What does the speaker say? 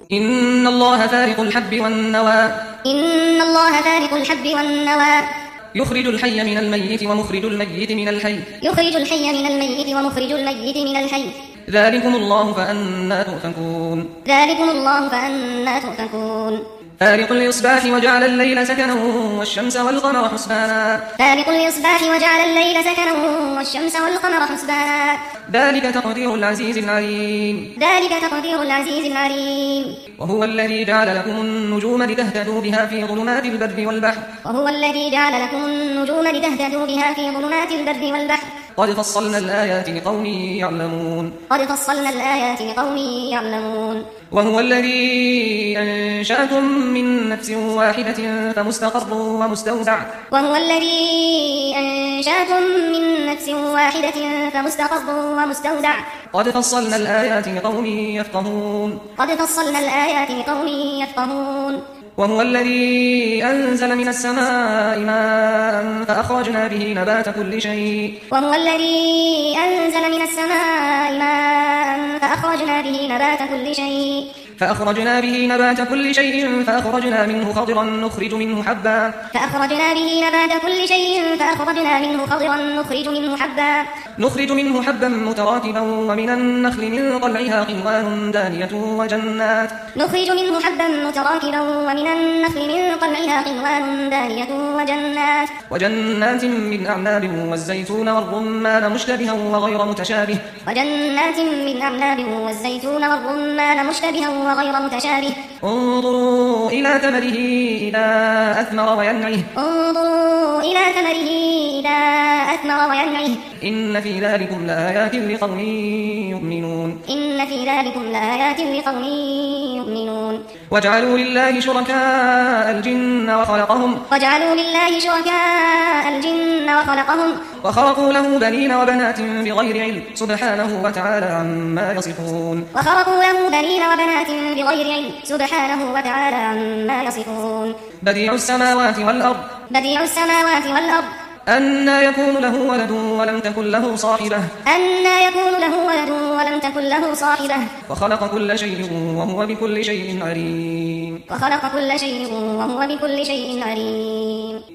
إن الله فارق الحب والنوى إن الله فارق الحب والنوى يخرج الحي من الميت ومخرج الميت من الحي يخرج الحي من الميت ومخرج الميت من الحي ذلكم الله فأنى تؤفكون ذلكم الله فأنى تؤفكون فارق الإصباح وجعل الليل سكنا والشمس والقمر حسبانا فارق الإصباح وجعل الليل سكنا والشمس والقمر حسبانا ذلك تقدير العزيز العليم ذلك تقدير العزيز العليم وهو الذي جعل لكم النجوم لتهتدوا بها في ظلمات البر والبحر وهو الذي جعل لكم النجوم لتهتدوا بها في ظلمات البر والبحر قد فصلنا الآيات لقوم يعلمون قد فصلنا الآيات لقوم يعلمون وهو الذي أنشأكم من نفس واحدة فمستقر ومستودع وهو الذي أنشأكم من نفس واحدة فمستقر ومستودع قد فصلنا الآيات لقوم يفقهون قد فصلنا الآيات لقوم يفقهون وهو الذي أنزل من السماء ماء فأخرجنا به نبات كل شيء وهو الذي أنزل من السماء ماء فأخرجنا به نبات كل شيء فأخرجنا منه خضرا نخرج منه حبا نخرج منه حبا متراكبا ومن النخل من طلعها قنوان دانية وجنات من أعناب والزيتون والرمان مشتبها وغير متشابه انظروا إلى ثمره إذا أثمر وينعه إن في ذلكم لآيات لقوم يؤمنون وجعلوا لله شركاء الجن وخلقهم وخرقوا له بنين وبنات بغير علم سبحانه وتعالى عما يصفون بديع السماوات والأرض أنى يكون له ولد ولم تكن له صاحبة وخلق كل شيء وهو بكل شيء عليم